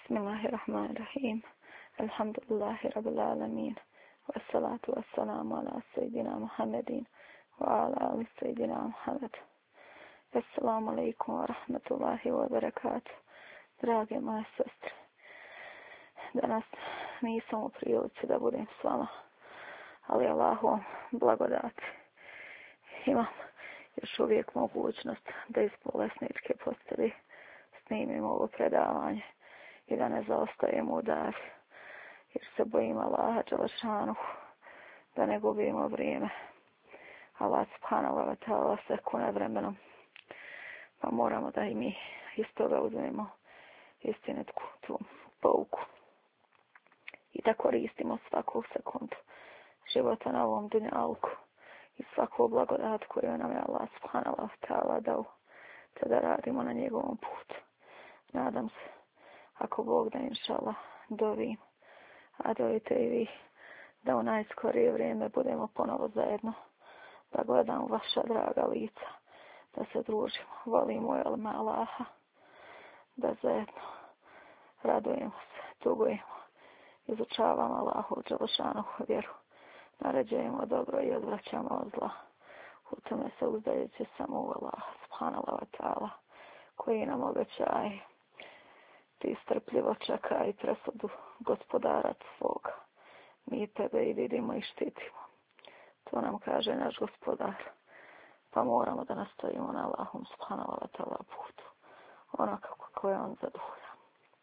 Bismillahirrahmanirrahim. Alhamdulillahi rabbil alamin. Wassalatu wassalamu ala sayyidina Muhammedin wa ala ali sayyidina Muhammed. Assalamu alaikum wa rahmatullahi wa barakatuh. Drage moje sestre, danas nisam u prilici da budem s vama, ali Allahu blagodati. Imam još uvijek mogućnost da iz bolesničke postelje snimim ovo predavanje i da ne zaostajemo u davi, jer se bojim Allaha dželešanuhu da ne gubimo vrijeme. Allah subhanahu wa ta'ala se kune vremenom, pa moramo da i mi iz toga uzmemo istinitku tu pouku i da koristimo svaku sekundu života na ovom dunjalku i svaku blagodat koju nam je Allah subhanahu wa ta'ala dao, te da radimo na njegovom putu. Nadam se, ako Bog da inšallah dovim, a dovite i vi, da u najskorije vrijeme budemo ponovo zajedno, da gledamo vaša draga lica, da se družimo, volimo jelme Allaha, da zajedno radujemo se, tugujemo, izučavamo Allahu dželešanuhu vjeru, naređujemo dobro i odvraćamo od zla. U tome se uzdajući samo u Allaha subhanahu wa ta'ala, koji nam obećaje ti strpljivo čeka i presudu gospodara svoga. Mi tebe i vidimo i štitimo. To nam kaže naš gospodar. Pa moramo da nastojimo na Allahom subhanahu wa ta'ala putu. Onako kako je on zadovoljan.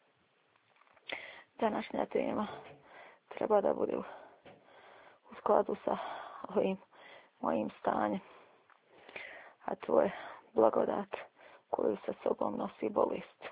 Današnja tema treba da bude u skladu sa ovim mojim stanjem. A to je blagodat koju sa sobom nosi bolest.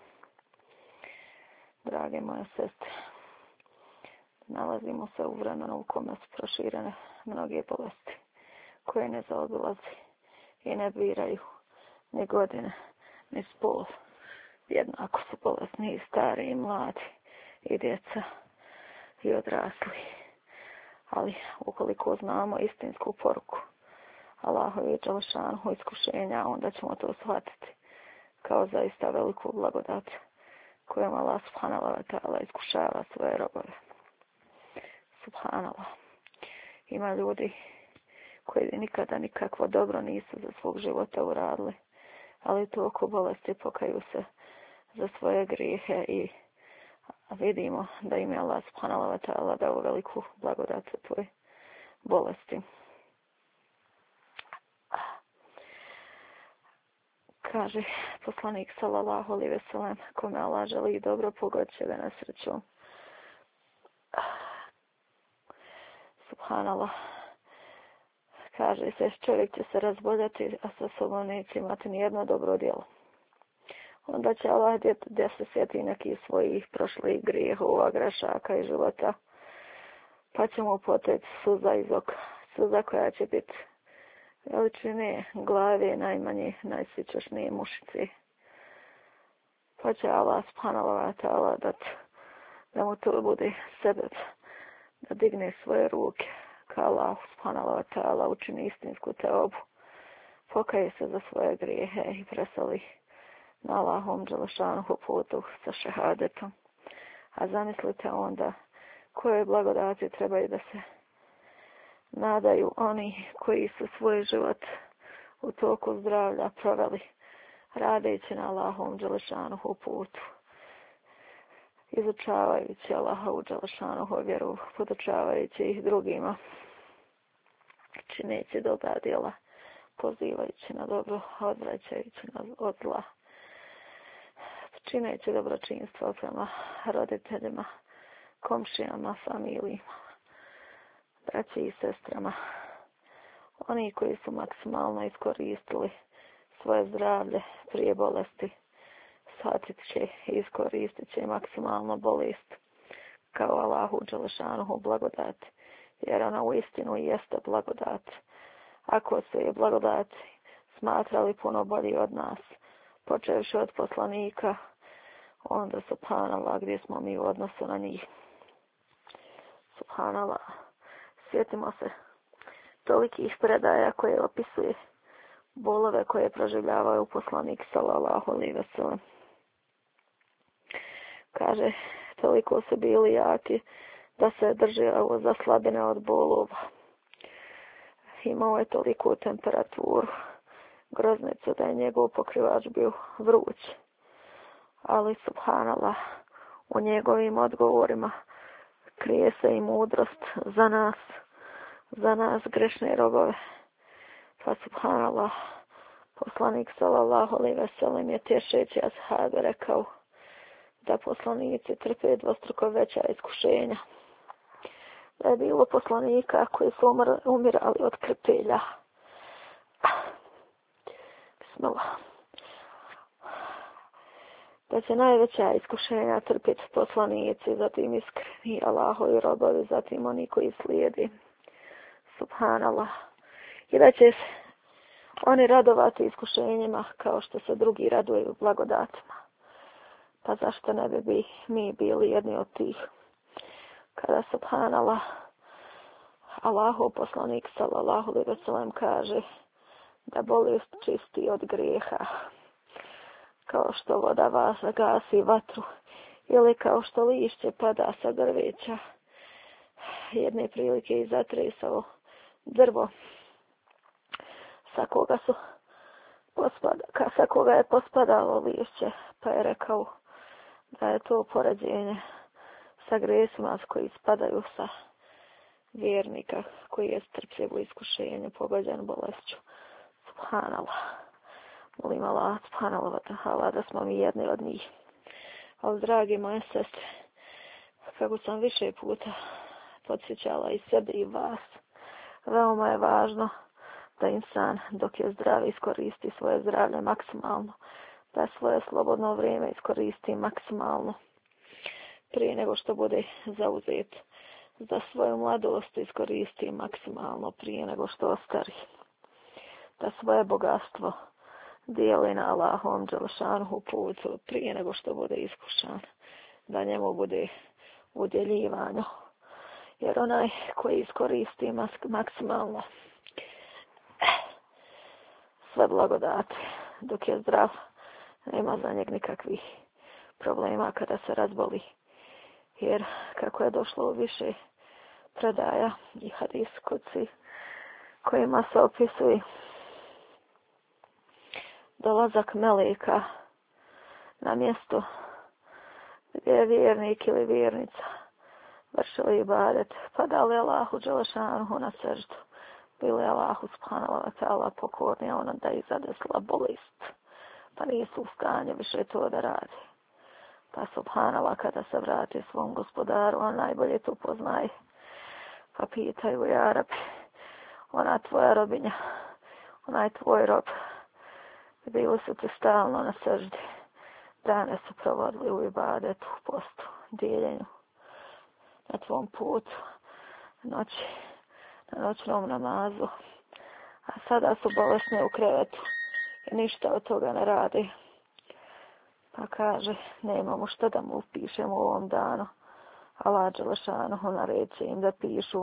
Drage moje sestre, nalazimo se u vremenu u kome su proširene mnoge bolesti, koje ne zaobilazi i ne biraju ni godine, ni spol. Jednako su bolesni i stari i mladi, i djeca, i odrasli. Ali ukoliko znamo istinsku poruku Allahovi dželešanuhu iskušenja, onda ćemo to shvatiti kao zaista veliku blagodat kojom Allah subhanahu wa ta'ala iskušava svoje robove. Subhanallah. Ima ljudi koji nikada nikakvo dobro nisu za svog života uradili, ali to oko bolesti pokaju se za svoje grijehe i vidimo da im je Allah subhanahu wa ta'ala dao veliku blagodat u toj bolesti. Kaže poslanik sallallahu alejhi ve sellem, kome Allah želi dobro, pogodit će ga nesrećom. Subhanallah. Kaže se, čovjek će se razboljeti, a sa sobom neće imati nijedno dobro djelo. Onda će Allah gdje se sjeti neki svojih prošlih grijehova, grešaka i života, pa će mu poteći suza iz oka. Suza koja će biti veličine glave, najmanje, najsičašnije mušice. Pa će Allah subhanahu wa ta'ala da mu to bude sebeb, da digne svoje ruke, ka Allah subhanahu wa ta'ala učini istinsku teobu, pokaje se za svoje grijehe i presali na Allahom dželešanuhu putu sa šehadetom. A zamislite onda koje blagodati trebaju da se nadaju oni koji su svoj život u toku zdravlja proveli radeći na Allahom dželešanuhu putu, izučavajući Allahovu dželešanuhu vjeru, podučavajući ih drugima, čineći dobra djela, pozivajući na dobro, odvraćajući od zla, čineći dobročinstvo prema roditeljima, komšijama, familijama, braći i sestrama. Oni koji su maksimalno iskoristili svoje zdravlje prije bolesti, shvatit će i iskoristit će maksimalno bolest kao Allahu dželešanuhu blagodat, jer ona uistinu jeste blagodat. Ako su je blagodat smatrali puno bolji od nas, počevši od poslanika, onda subhanallah, gdje smo mi u odnosu na njih. Subhanallah. Sjetimo se tolikih predaja koje opisuje bolove koje proživljavaju poslanik sallallahu alejhi ve sellem. Kaže toliko su bili jaki da se drže za slabine od bolova. Imao je toliku temperaturu, groznicu, da je njegov pokrivač bio vruć. Ali, subhanallah, u njegovim odgovorima krije se i mudrost za nas grešne robove. Pa, subhanallah, poslanik sallallahu alejhi ve sellem je tješeći ashabe rekao da poslanici trpe dvostruko veća iskušenja. Da je bilo poslanika koji su umirali od krpelja. Bismillah. Da će najveća iskušenja trpiti poslanici, zatim iskreni Allahovi robovi, zatim oni koji slijedi. Subhanallah. I da će oni radovati iskušenjima kao što se drugi raduju blagodatima. Pa zašto ne bi mi bili jedni od tih? Kada, subhanallah, Allahov poslanik sallallahu alejhi ve sellem kaže da bolest čisti od grijeha, kao što voda vas gasi vatru, ili kao što lišće pada sa drveća. Jedne prilike i zatresao drvo sa koga je pospadalo lišće, pa je rekao da je to poređenje sa grijesima koji spadaju sa vjernika koji je strpljivo iskušenje pogođen bolešću. Subhanallah. Molim Allah, subhanallah wa ta'ala, da smo mi jedni od njih. Ali, dragi moje sestre, kako sam više puta podsjećala i sebe i vas, veoma je važno da insan dok je zdrav iskoristi svoje zdravlje maksimalno, da svoje slobodno vrijeme iskoristi maksimalno prije nego što bude zauzet, da svoju mladost iskoristi maksimalno prije nego što ostari, da svoje bogatstvo dijeli na Allahovom dželešanuhu putu prije nego što bude iskušan, da njemu bude udjeljivano. Jer onaj koji iskoristi maksimalno sve blagodati dok je zdrav, nema za njeg nikakvih problema kada se razboli. Jer kako je došlo u više predaja i hadis kudsi kojima se opisuje dolazak meleka na mjesto gdje je vjernik ili vjernica vršili ibadet, padali Allahu dželešanuhu na seždu, bili Allahu subhanahu wa ta'ala pokorni, ono da ih zadesla bolest, pa nisu u stanju više to da radi. Pa subhanallah, kada se vrati svom gospodaru, on najbolje to poznaje. Pa pitaju, ja Rabi, ona tvoja robinja, onaj tvoj rob, bili su ti stalno na seždi, dane su provodili u ibadetu, postu, dijeljenju, na tvom putu, na noćnom namazu, a sada su bolesni u krevetu i ništa od toga ne radi. Pa kaže, nemamo šta da mu upišemo u ovom danu. Allah dželešanuhu nareće im da pišu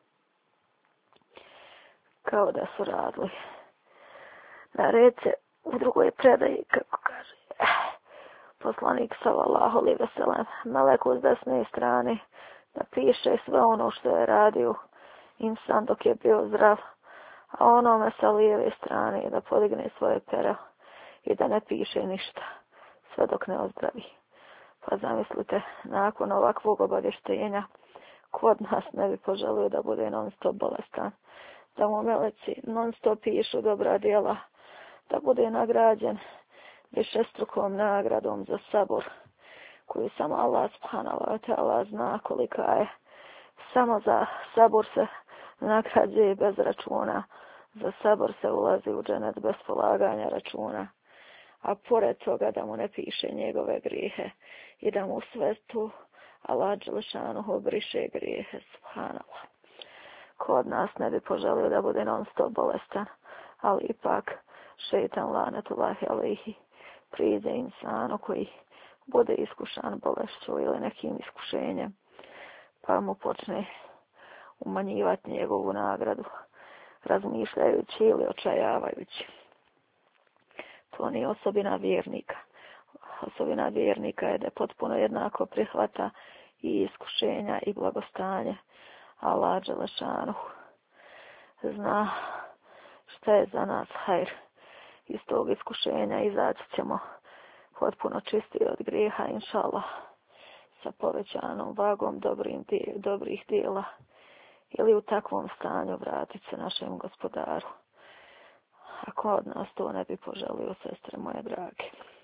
kao da su radili. Nareće u drugoj predaji, kako kaže poslanik sallallahu alejhi ve sellem, meleku s desne strane da piše sve ono što je radio insan dok je bio zdrav, a onome sa lijeve strane da podigne svoje pero i da ne piše ništa sve dok ne ozdravi. Pa zamislite, nakon ovakvog obavještenja, ko od nas ne bi poželio da bude non stop bolestan, da mu meleci non stop pišu dobra djela, da bude nagrađen višestrukom nagradom za sabor, koju samo Allah subhanahu wa ta'ala zna kolika je. Samo za sabor se nagrađuje bez računa, za sabor se ulazi u dženet bez polaganja računa, a pored toga da mu ne piše njegove grijehe i da mu sve tu Allah dželešanuhu briše grijehe, subhanallah. Ko od nas ne bi poželio da bude non stop bolestan, ali ipak šeitan lanetullahi alejhi priđe insanu koji bude iskušan bolešću ili nekim iskušenjem, pa mu počne umanjivati njegovu nagradu, razmišljajući ili očajavajući. To nije osobina vjernika. osobina vjernika je da potpuno jednako prihvata i iskušenja i blagostanje. Allah dželešanuhu zna šta je za nas hajr. Iz tog iskušenja izaći ćemo potpuno čisti od grijeha, inša Allah, sa povećanom vagom dobrih dijela, ili u takvom stanju vratit se našem gospodaru. Ako od nas to ne bi poželio, sestre moje drage.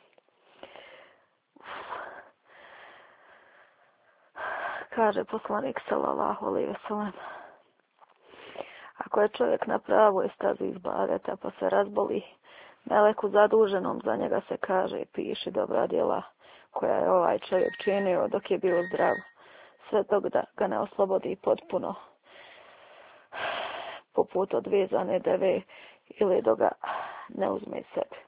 Kaže poslanik sallallahu alejhi ve sellem: ako je čovjek na pravoj stazi ibadeta pa se razboli, meleku zaduženom za njega se kaže: piši dobra djela koja je ovaj čovjek činio dok je bio zdrav, sve dok da ga ne oslobodi potpuno, poput odvezane deve, ili dok ga ne uzme sebi.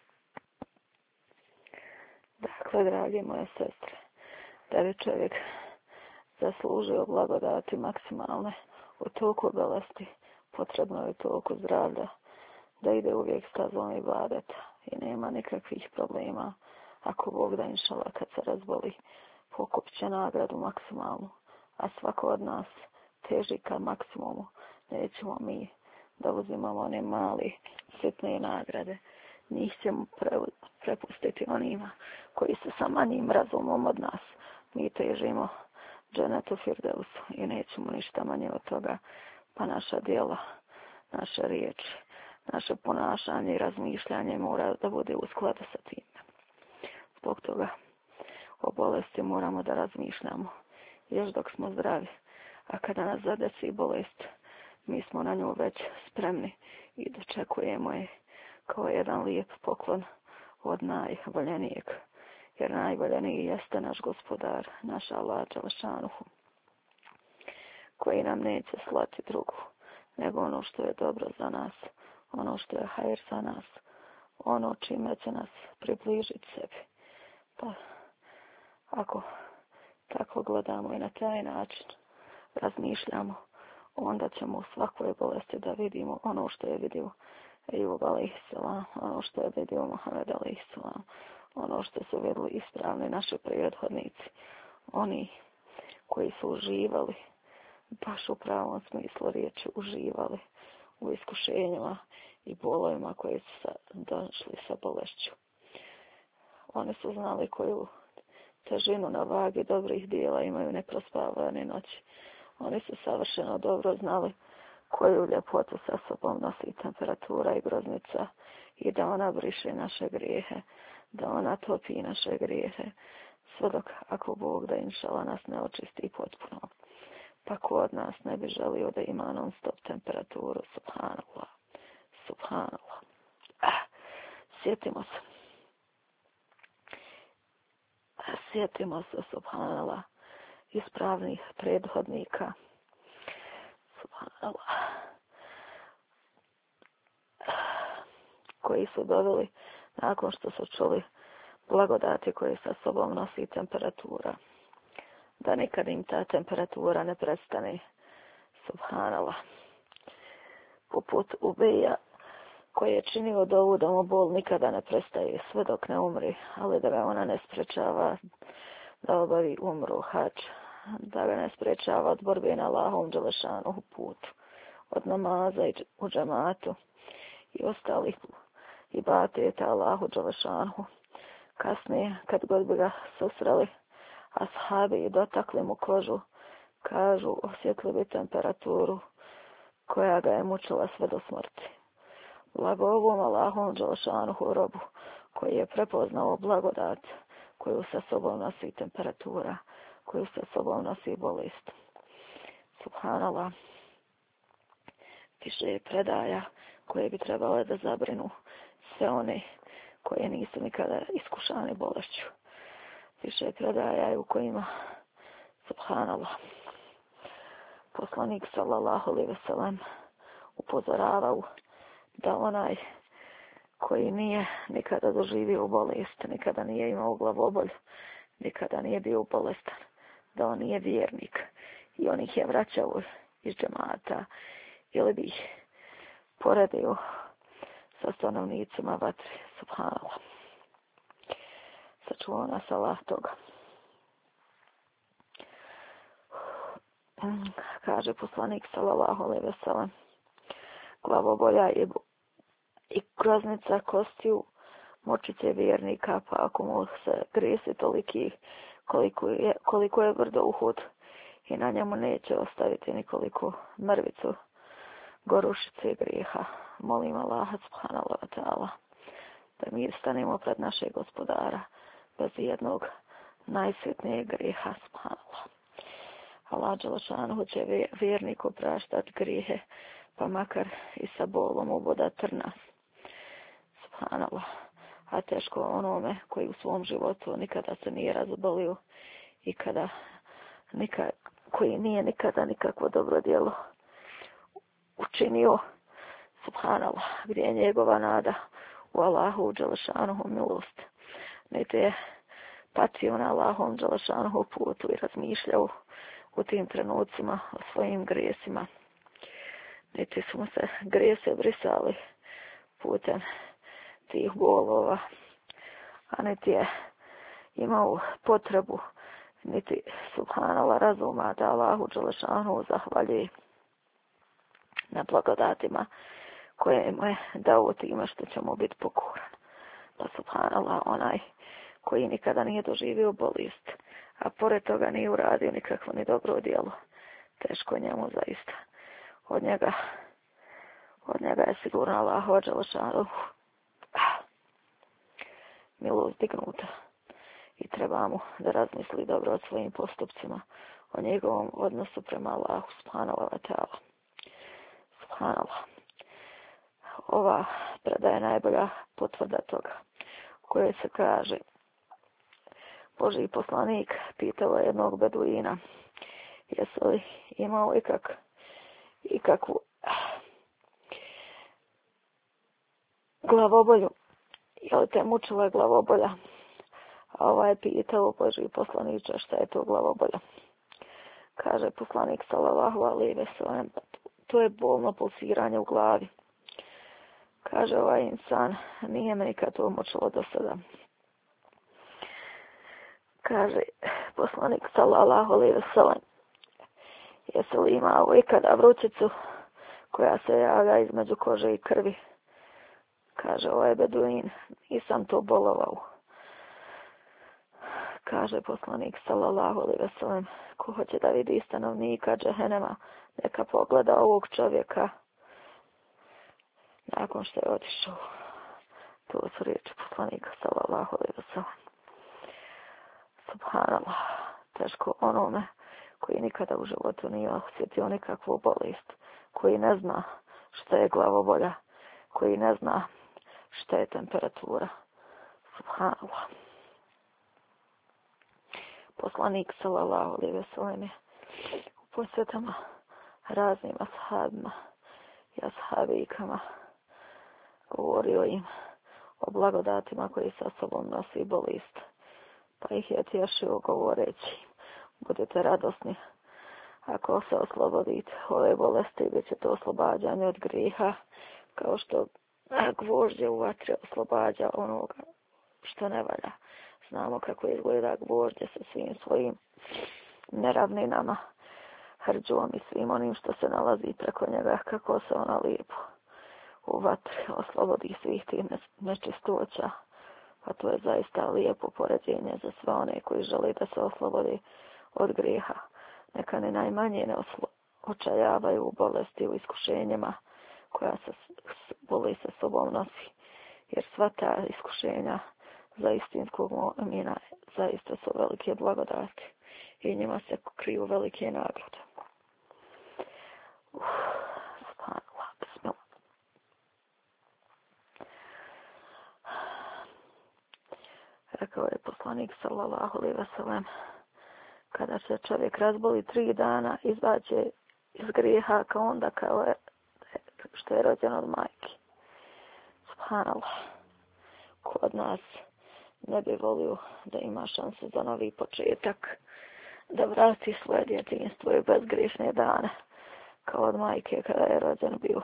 Dakle, dragi moje sestre, da bi čovjek zaslužio blagodati maksimalne u toku bolesti, potrebno je toku zdravlja, da ide uvijek stazom ibadeta i nema nikakvih problema. Ako Bog da, inšala, kad se razboli, pokupit će nagradu maksimalnu, a svako od nas teži ka maksimumu. Nećemo mi da uzimamo one mali, sitne nagrade. Njih ćemo prepustiti onima koji su sa manjim razumom od nas. Mi težimo dženetu firdevsu i nećemo ništa manje od toga, pa naša djela, naše riječi, naše ponašanje i razmišljanje mora da bude u skladu sa tim. Zbog toga o bolesti moramo da razmišljamo još dok smo zdravi, a kada nas zadesi bolest, mi smo na nju već spremni i dočekujemo je kao jedan lijep poklon od najvoljenijeg, jer najvoljeniji jeste naš gospodar, naš Allah dželešanuhu, koji nam neće slati drugu, nego ono što je dobro za nas, ono što je hajr za nas, ono čime će nas približiti sebi. Pa, ako tako gledamo i na taj način razmišljamo, onda ćemo u svakoj bolesti da vidimo ono što je vidio Ejub alejhisselam, ono što je vidio Muhammed alejhisselam, ono što su vidjeli ispravni naši prethodnici, oni koji su uživali, baš u pravom smislu riječi uživali u iskušenjima i bolovima koji su došli sa bolešću. Oni su znali koju težinu na vagi dobrih dijela imaju neprospavane noći. Oni su savršeno dobro znali koju ljepotu sa sobom nosi temperatura i groznica i da ona briše naše grijehe, da ona topi naše grijehe, sve dok, ako Bog da, inšala, nas ne očisti potpuno. Pa ko od nas ne bi želio da ima non stop temperaturu? Subhanallah, subhanallah. Sjetimo se, subhanallah, ispravnih prethodnika, subhanallah, koji su doveli nakon što su čuli blagodati koje sa sobom nosi temperatura, da nikad im ta temperatura ne prestane, subhanallah. Poput Ubeja, koji je činio dovu da mu bol nikada ne prestaje sve dok ne umri, ali da ga ona ne sprečava da obavi umru hađ, da ga ne sprečava od borbe na Allahom dželešanuhu putu, od namaza u džematu i ostalih ibadeta Allahu dželešanuhu. Kasnije, kad god bi ga susreli ashabi i dotakli mu kožu, kažu, osjetili bi temperaturu koja ga je mučila sve do smrti. Blago ovom Allahom dželešanuhu robu, koji je prepoznao blagodat koju sa sobom nosi temperatura, koju sa sobom nosi bolest. Subhanallah. Više je predaja koje bi trebale da zabrinu sve one koje nisu nikada iskušane bolešću. Više predaja je u kojima, subhanallah, poslanik sallallahu alejhi ve sellem upozoravao da onaj koji nije nikada doživio bolest, nikada nije imao glavobolju, nikada nije bio bolestan, da on nije vjernik i on ih je vraćao iz džemata ili bi ih poredio sa stanovnicima vatre, subhanallah. sačuvao nas Allah toga. Kaže poslanik sallallahu alejhi ve sellem, glavobolja i groznica kostiju močiće vjernika, pa ako mu se grijesi toliki koliko je brdo Uhud i na njemu neće ostaviti nikoliko mrvicu gorušice grijeha. Molim Allaha subhanahu wa ta'ala da mi stanemo pred našeg gospodara bez jednog najsitnijeg grijeha, subhanallah. Allah dželešanu će vjerniku praštati grijehe, pa makar i sa bolom uboda trna. Subhanallah. A teško onome koji u svom životu nikada se nije razbolio i koji nije nikada nikakvo dobro djelo učinio. Subhanallah. Gdje je njegova nada u Allahu dželešanuhu milost. Niti je patio na Allahom dželešanuhu putu i razmišljao u tim trenucima o svojim grijesima. Niti su mu se grijese brisali putem tih bolova, a niti je imao potrebu, niti subhanallah razuma da Allahu dželešanu zahvaljuje na blagodatima koje mu je dao time što će mu biti pokoran. Pa subhanallah, onaj koji nikada nije doživio bolest, a pored toga nije uradio nikakvo ni dobro djelo, teško njemu zaista. Od njega je sigurno Allahu dželešanu milost dignuta i treba mu da razmisli dobro o svojim postupcima, o njegovom odnosu prema Allahu subhanahu wa ta'ala. Subhanallah. Ova predaja je najbolja potvrda toga, u kojoj se kaže: Božji poslanik pitao jednog beduina, jesi li imao ikakvu glavobolju, je li te mučila glavobolja? A ovaj je pitao: Božji poslaniče, šta je to glavobolja? Kaže poslanik sallallahu alejhi ve sellem: to je bolno pulsiranje u glavi. Kaže ovaj insan: nije me nikad to mučilo do sada. Kaže poslanik sallallahu alejhi ve sellem: jesi li imao ikada vrućicu koja se javlja između kože i krvi? Kaže ovaj beduin: nisam to bolovao. Kaže poslanik sallallahu alejhi ve sellem: ko hoće da vidi stanovnika džehennema, neka pogleda ovog čovjeka nakon što je otišao. To su riječi poslanika sallallahu alejhi ve sellem. Subhanallah. Teško onome koji nikada u životu nije osjetio nikakvu bolest, koji ne zna šta je glavobolja, koji ne zna šta je temperatura. Subhanallah. Poslanik sallallahu alejhi ve sellem je u posjetama raznim ashabima i ashabikama govorio im o blagodatima koji sa sobom nosi bolest, pa ih je tješio govoreći: budite radosni, ako se oslobodite ove bolesti, bit će to oslobađanje od grijeha, kao što gvožđe u vatri oslobađa onoga što ne valja. Znamo kako izgleda gvožđe sa svim svojim neravninama, hrđom i svim onim što se nalazi preko njega, kako se ona lijepo u vatri oslobodi svih tih nečistoća. Pa to je zaista lijepo poređenje za sve one koji žele da se oslobodi od grijeha. Neka ne najmanje ne očajavaju u bolesti, u iskušenjima koja se bolest sa sobom nosi. Jer sva ta iskušenja za istinskog mu'mina zaista su velike blagodati i njima se kriju velike nagrade. Subhanallah, bismillah. Rekao je poslanik sallallahu alejhi ve sellem: kada se čovjek razboli 3 dana, izađe iz grijeha kao onda kao što je rođen od majke. Subhanallah. Ko od nas ne bi volio da ima šansu za novi početak, da vrati svoje djetinjstvo i bezgriješne dane, kao od majke kada je rođen bio.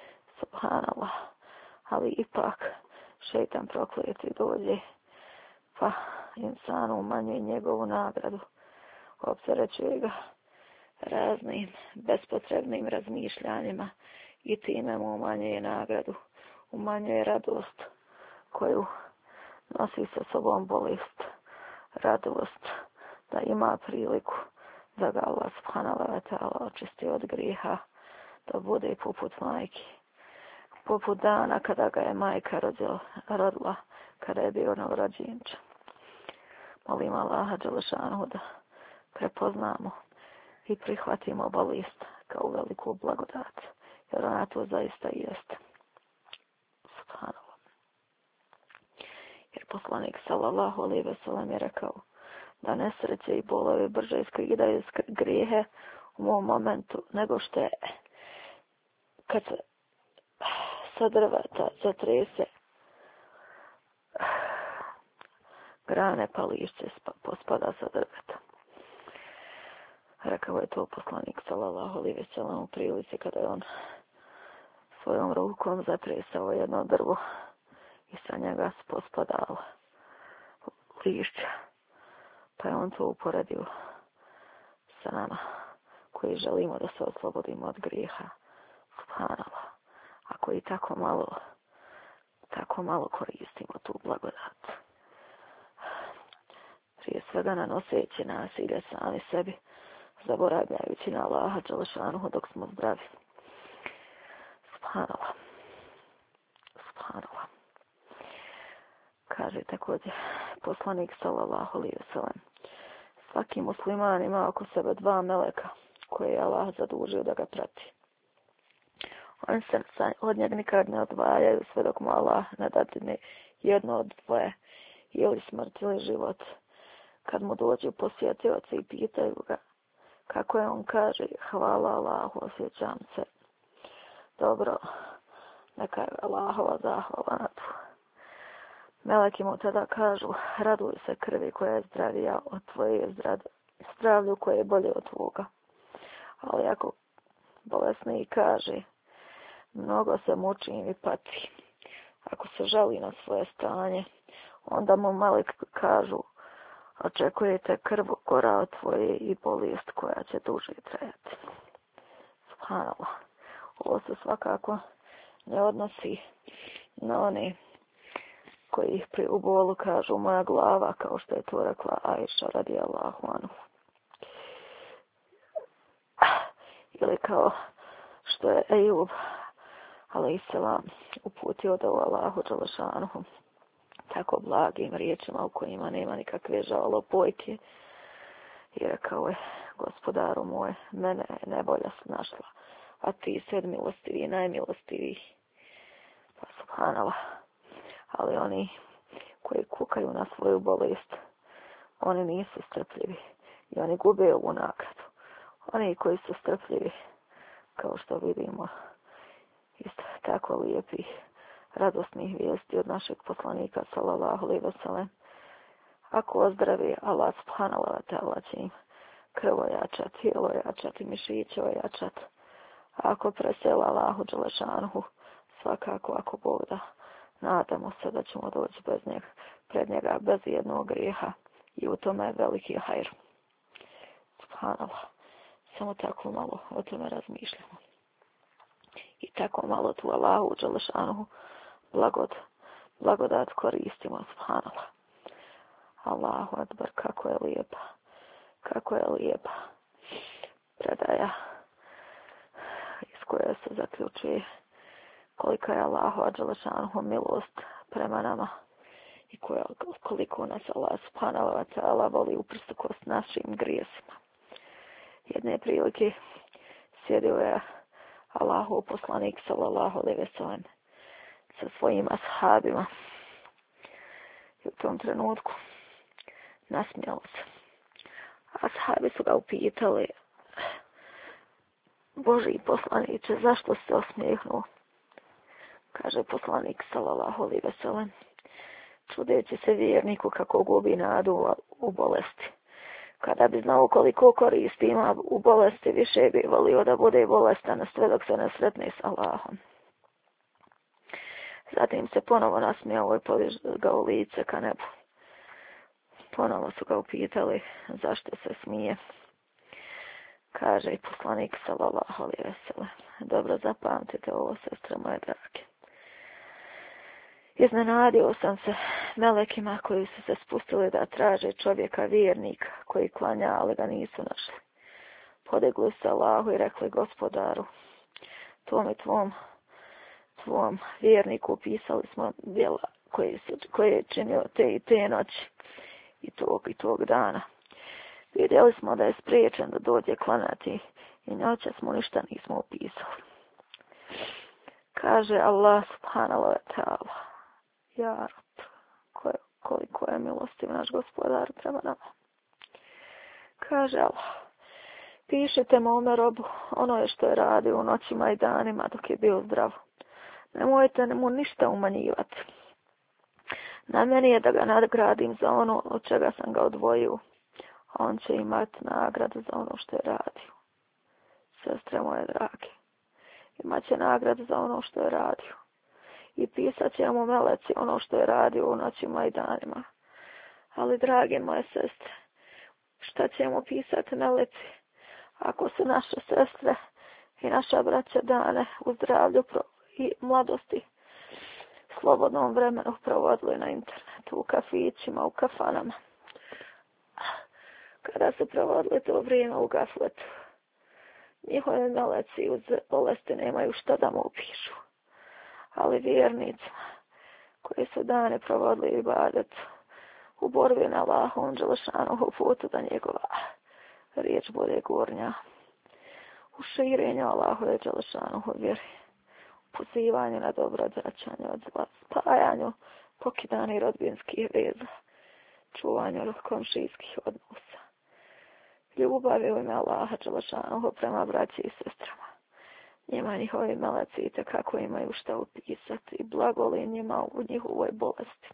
Subhanallah. Ali ipak šejtan prokleti dođe, pa insan umanjuje njegovu nagradu, opterećuje ga raznim bespotrebnim razmišljanjima i time mu umanjuje nagradu, umanjuje radost koju nosi sa sobom bolest, radost da ima priliku da ga Allah subhanahu wa ta'ala očisti od grijeha, da bude poput majke, poput dana kada ga je majka rodila, kada je bio novorođenče. Molim Allaha dželešanu da prepoznamo i prihvatimo bolest kao veliku blagodat, jer ona to zaista jeste. Subhanallah. Jer poslanik sallallahu alejhi ve sellem je rekao da nesreće i bolovi brže skidaju grijehe u mom momentu nego što je kad se sa drveta zatrese grane pa lišće pospada sa drveta. Rekao je to poslanik sallallahu alejhi ve sellem u prilici kada je on svojom rukom zatresao jedno drvo i sa njega pospadalo lišća. Pa je on to uporedio sa nama koji želimo da se oslobodimo od grijeha. Subhanallah. Ako i tako malo koristimo tu blagodat. Prije svega nanoseći nasilje sami sebi, zaboravljajući na Allaha dželešanuhu dok smo zdravi. Subhanallah. Subhanallah. Kaže također poslanik sallallahu alejhi ve sellem: svaki musliman ima oko sebe 2 meleka koje je Allah zadužio da ga prati. Oni se od njega nikad ne odvajaju sve dok mu Allah ne dadne jedno od dvoje, ili smrt ili život. Kad mu dođu posjetioci i pitaju ga kako je, on kaže: hvala Allahu, osjećam se dobro, neka je Allahova zahvala na to. Meleki mu tada kažu: raduj se krvi koja je zdravija od tvoje, zdravlju koje je bolje od tvoga. Ali ako bolesnik kaže: mnogo se mučim i pati, ako se žali na svoje stanje, onda mu meleki kažu: očekujete krv gora od tvoje i bolest koja će duže trajati. Subhanallah. Ovo se svakako ne odnosi na one koji u bolu kažu: moja glava, kao što je to rekla Ajša radijallahu anhu. Ili kao što je Ejub alejselam uputio da u Allahu dželešanuhu tako blagim riječima u kojima nema nikakve žalopojke i rekao je: gospodaru moj, mene je nevolja snašla, a ti si od milostiviji najmilostiviji. Pa subhanallah. Ali oni koji kukaju na svoju bolest, oni nisu strpljivi i oni gube ovu nagradu. Oni koji su strpljivi, kao što vidimo, isto tako lijepih, radosnih vijesti od našeg poslanika sallallahu alejhi ve sellem. Ako ozdravi, Allah subhanahu wa ta'ala će im krv ojačati, tijelo ojačati, mišiće ojačati. A ako presela Allahu dželešanuhu, svakako ako Bog da, nadamo se da ćemo doći pred njega bez jednog grijeha i u tome je veliki hajr. Subhanallah. Samo tako malo o tome razmišljamo. I tako malo tu Allahu dželešanuhu blagodat koristimo. Subhanallah. Allahu akbar, kako je lijepa. Kako je lijepa predaja iz koje se zaključuje kolika je Allahova dželešanuhu milost prema nama i koliko nas Allah subhanahu wa ta'ala voli uprkos našim grijesima. Jedne prilike sjedio je Allahov poslanik sallallahu alejhi ve sellem sa svojim ashabima i u tom trenutku nasmijao se. Ashabi su ga upitali: Božji poslaniče, zašto se osmijehnuo? Kaže poslanik sallallahu alejhi ve sellem: čudeći se vjerniku kako gubi nadu u bolesti. Kada bi znao koliko koristi ima u bolesti, više bi volio da bude bolestan sve dok se ne sretne s Allahom. Zatim se ponovo nasmijao i podigao lice ka nebu. Ponovo su ga upitali zašto se smije. Kaže i poslanik sallallahu alejhi ve sellem: dobro zapamtite ovo, sestre moje drage. Iznenadio sam se melekima koji su se spustili da traže čovjeka vjernika koji klanja, ali ga nisu našli. Podigli se Allahu i rekli: gospodaru, tvom i tvom vjerniku pisali smo djela koje je činio te i te noći i tog dana. Vidjeli smo da je spriječen da dođe klanati i noćas mu ništa nismo upisali. Kaže Allah subhanahu wa ta'ala: ja Rab, koliko je milostiv naš gospodar prema nama. Kaže Allah: pišite mome robu ono je što je radio u noćima i danima dok je bio zdrav. Nemojte mu ništa umanjivati. Na meni je da ga nagradim za ono od čega sam ga odvojio. On će imati nagradu za ono što je radio. Sestre moje drage, imat će nagradu za ono što je radio. I pisat će mu meleci ono što je radio u noćima i danima. Ali, drage moje sestre, šta će mu pisati meleci ako su naše sestre i naša braća dane u zdravlju i mladosti slobodnom vremenu provodili na internetu, u kafićima, u kafanama. Kada su provodili to vrijeme u gafletu, njihove meleci uz bolesti nemaju šta da mu upišu. Ali vjernicima koji su dane provodili ibadet u borbi na Allahom dželešanuhu putu da njegova riječ bude gornja, u širenju Allahove dželešanuhu vjeri, pozivanju na dobro, odvraćanju od zla, spajanju pokidanih rodbinskih veza, čuvanju komšijskih odnosa, ljubavi u ime Allaha dželešanuhu prema braći i sestrama. Njima njihovi meleci itekako imaju šta upisati i blagoli njima u njihovoj bolesti.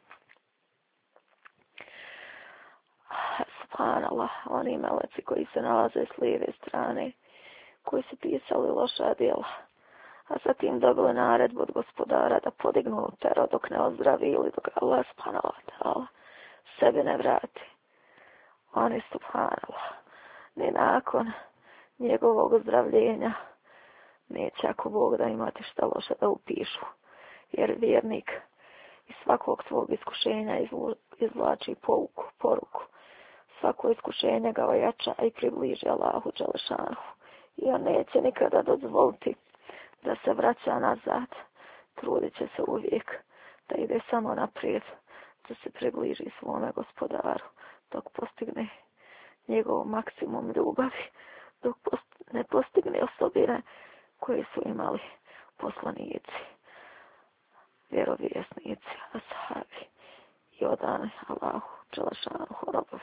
Subhanallah, oni meleci koji se nalaze s lijeve strane, koji su pisali loša djela, a zatim dobili naredbu od gospodara da podignu pero dok ne ozdravi ili dok Allah subhanallah ta'ala sebi ne vrati. Oni subhanallah, ni nakon njegovog ozdravljenja neće, ako Bog da, imati šta loše da upišu, jer vjernik iz svakog svog iskušenja izvlači poruku. Svako iskušenje ga ojača i približi Allahu dželešanuhu. I on neće nikada dozvoliti da se vraća nazad. Trudit će se uvijek da ide samo naprijed, da se približi svome gospodaru, dok postigne njegov maksimum ljubavi, dok ne postigne osobine koje su imali poslanici, vjerovjesnici, ashabi i odani Allahu dželešanuhu robovi.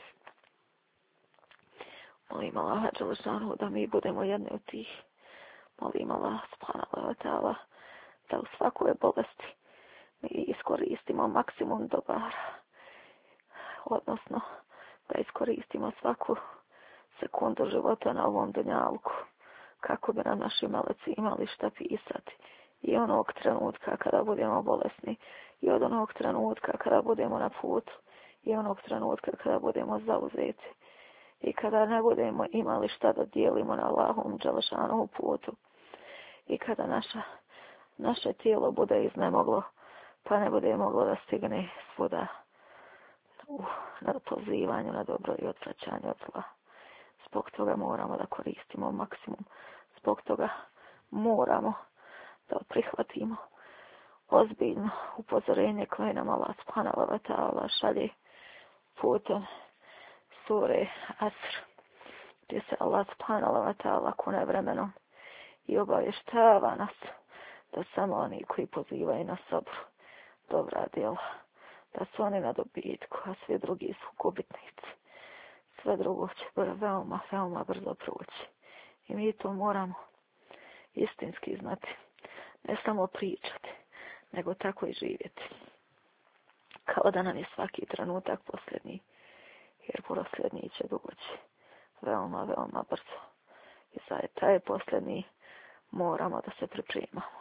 Molim Allaha dželešanuhu da mi budemo jedni od tih. Molim Allah subhanahu wa ta'ala da u svakoj bolesti mi iskoristimo maksimum dobara, odnosno da iskoristimo svaku sekundu života na ovom dunjalku kako bi nam naši meleci imali šta pisati i onog trenutka kada budemo bolesni i od onog trenutka kada budemo na putu i onog trenutka kada budemo zauzeti i kada ne budemo imali šta da dijelimo na Allahom dželešanuhu putu i kada naše tijelo bude iznemoglo pa ne bude moglo da stigne svuda na pozivanju na dobro i odvraćanju od zla. Zbog toga moramo da koristimo maksimum. Zbog toga moramo da prihvatimo ozbiljno upozorenje koje nam Allah subhanahu wa ta'ala šalje putem sure Asr, gdje se Allah subhanahu wa ta'ala kune vremenom i obavještava nas da samo oni koji pozivaju na sabr, dobra djela, da su oni na dobitku, a svi drugi su gubitnici. Sve drugo će veoma, veoma brzo proći. I mi to moramo istinski znati. Ne samo pričati, nego tako i živjeti. Kao da nam je svaki trenutak posljednji, jer posljednji će doći veoma, veoma brzo. I za taj posljednji moramo da se pripremamo.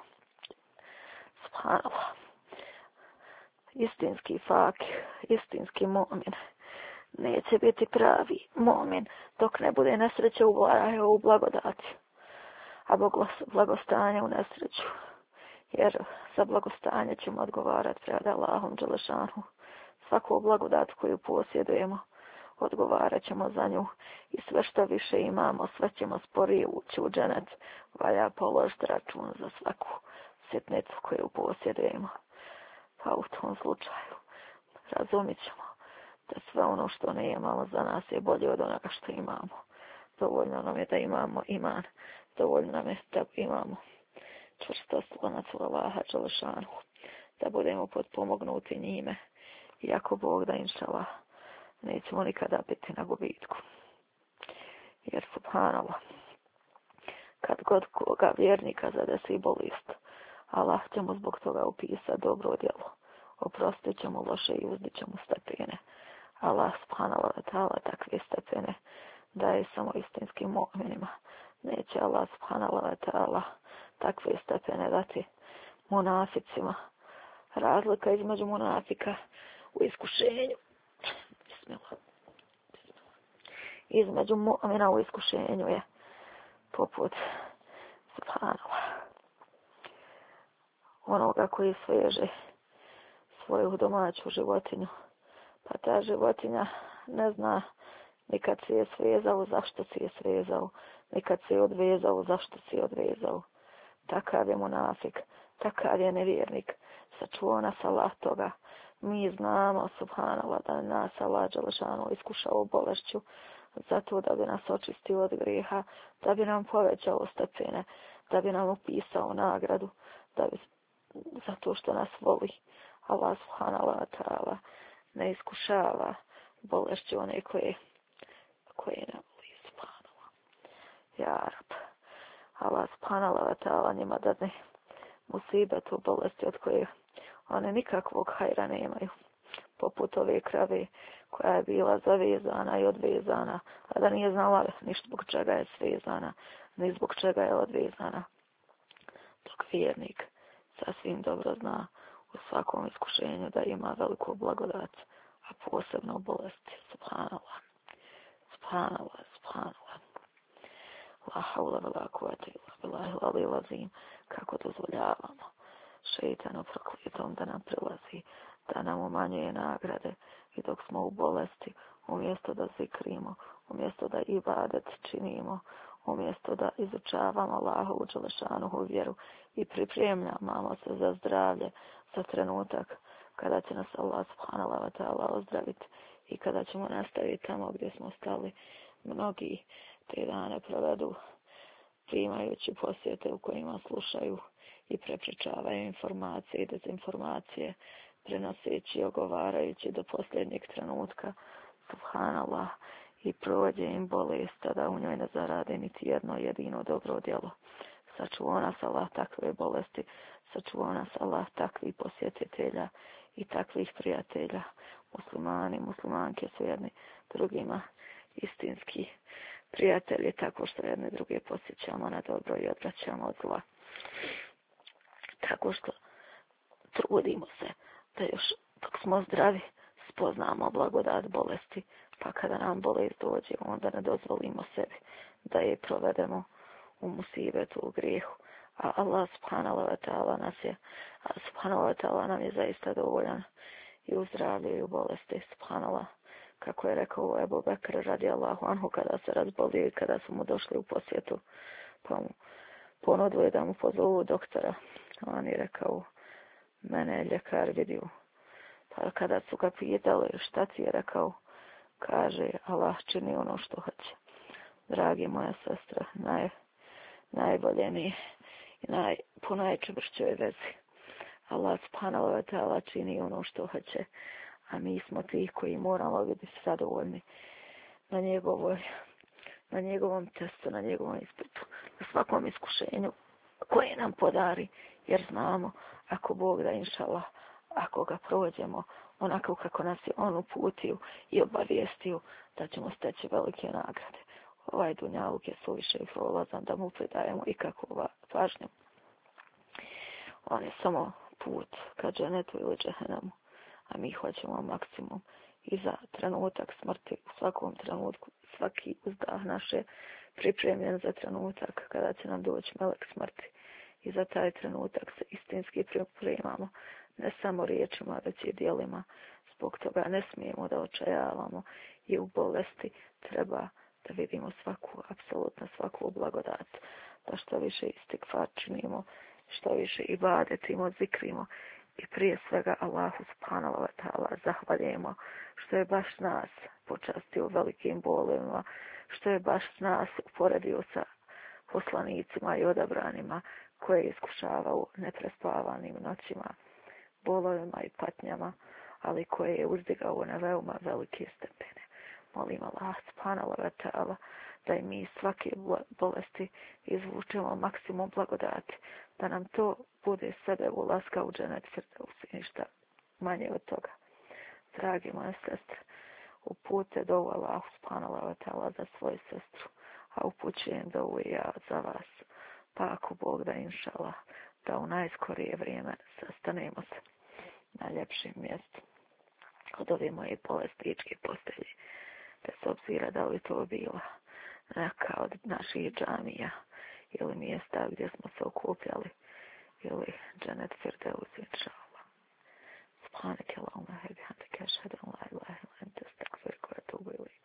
Subhanallah. Istinski fakih, istinski mu'min neće biti pravi mu'min dok ne bude nesreće u Allahovu blagodati, a blagostanje u nesreću. Jer za blagostanje ćemo odgovarati pred Allahom dželešanu. Svaku blagodat koju posjedujemo, odgovarat ćemo za nju i sve što više imamo, sve ćemo sporije ući u dženet. Valja položiti račun za svaku sitnicu koju posjedujemo. Pa u tom slučaju razumit ćemo da sve ono što ne imamo za nas je bolje od onoga što imamo. Dovoljno nam je da imamo iman, dovoljno nam je da imamo čvrstost lanac u Allaha dželešanu, da budemo potpomognuti njime. Iako Bog da inšallah nećemo nikada biti na gubitku. Jer subhanallah, kad god koga vjernika zadesi bolest, Allah će mu zbog toga upisati dobro djelo. Oprostit će mu loše i uzdit će mu stepene. Allah subhanallah wa ta'ala takve stepene daje samo istinskim mu'minima. Neće Allah subhanallah wa ta'ala takve stepene dati munaficima. Razlika između munafika u iskušenju, između mu'mina u iskušenju je poput subhanallah onoga koji sveže svoju domaću životinju, pa ta životinja ne zna nikad si je svezao, zašto si je svezao, nikad si je odvezao, zašto si je odvezao. Takav je munafik, takav je nevjernik. Sačuva nas Allah toga. Mi znamo, subhanallah, da nas Allah dželešanu iskušao bolešću, zato da bi nas očistio od grijeha, da bi nam povećao stepene, da bi nam upisao nagradu, zato što nas voli. Allah subhanallah wa ta'ala ne iskušava bolešću one koje ne voli, subhanallah. Ja Rab. Allah subhanallah wa ta'ala njima dadne musibetu bolesti od koje one nikakvog hajra nemaju. Poput ove krave koja je bila zavezana i odvezana, a da nije znala ništa zbog čega je svezana, ni zbog čega je odvezana. Dok vjernik sasvim dobro zna u svakom iskušenju da ima veliku blagodat, a posebno bolesti. Subhanallah. Subhanallah, subhanallah. La hawla wa la quwwata illa billahi al-aliyyil azim. Kako dozvoljavamo šeitanu prokletom da nam prilazi, da nam umanjuje nagrade i dok smo u bolesti, umjesto da zikrimo, umjesto da ibadet činimo, umjesto da izučavamo Allahovu dželešanuhu vjeru i pripremljamo se za zdravlje, za trenutak kada će nas Allah subhanallahu wa ta'ala ozdraviti i kada ćemo nastaviti tamo gdje smo stali. Mnogi te dane provedu primajući posjete u kojima slušaju i prepričavaju informacije i dezinformacije, prenoseći i ogovarajući do posljednjeg trenutka, subhanallah, i prođe im bolest, da u njoj ne zarade niti jedno jedino dobro djelo. Sačuva nas Allah takve bolesti, sačuva nas Allah takvih posjetitelja i takvih prijatelja. Muslimani, muslimanke su jedni drugima istinski prijatelji, tako što jedne druge posjećamo na dobro i odvraćamo od zla. Tako što trudimo se da još dok smo zdravi spoznamo blagodat bolesti, pa kada nam bolest dođe, onda ne dozvolimo sebi da je provedemo u musibetu, u grijehu. A Allah subhanahu wa ta'ala nam je zaista dovoljan i u zdravlju i u bolesti, subhanallah. Kako je rekao Ebu Bekr radijallahu anhu kada se razbolio i kada su mu došli u posjetu, pa mu ponudili da mu pozovu doktora. On je rekao, mene je ljekar vidio. Pa kada su ga pitali šta ti je rekao, kaže, Allah čini ono što hoće. Dragi moja sestra, najboljeniji i po najčvršćoj vezi. Allah subhanahu wa ta'ala čini ono što hoće, a mi smo ti koji moramo biti zadovoljni na njegovom testu, na njegovom ispitu, na svakom iskušenju koje nam podari, jer znamo, ako Bog da inšallah, ako ga prođemo onako kako nas je on uputio i obavijestio, da ćemo steći velike nagrade. Ovaj dunjaluk je suviše prolazan da mu pridajemo ikakvu pažnju. On je samo put ka dženetu ili džehennemu, a mi hoćemo maksimum i za trenutak smrti. U svakom trenutku, svaki uzdah naš je pripremljen za trenutak kada će nam doći melek smrti. I za taj trenutak se istinski pripremamo, ne samo riječima, već i djelima. Zbog toga ne smijemo da očajavamo i u bolesti treba da vidimo apsolutno svaku blagodat. Da što više istikfar činimo, što više ibadetimo, zikrimo i prije svega Allahu subhanahu wa ta'ala zahvaljujemo što je baš nas počastio velikim bolima, što je baš nas uporedio sa poslanicima i odabranima koje iskušavaju neprespavanim noćima, bolovima i patnjama, ali koje je uzdigao na veoma velike stepene. Molim Allah subhanahu wa ta'ala da i mi svake bolesti izvučemo maksimum blagodati, da nam to bude sebe ulaska u dženet firdevs i ništa manje od toga. Dragi moje sestre, upute dovu Allahu subhanahu wa ta'ala za svoju sestru, a upućujem dovu i ja za vas. Pa ako Bog da inša Allah, da u najskorije vrijeme sastanemo se na ljepšim mjestu od ove moje bolestičke postelje, bez obzira da li to bila neka od naših džamija ili mjesta gdje smo se okupljali ili dženet firdevs inša Allah. Subhaneke Allahumma bihamdike, ašhadu an la ilaha illa ente, astakfiruke ve atubu ilejk.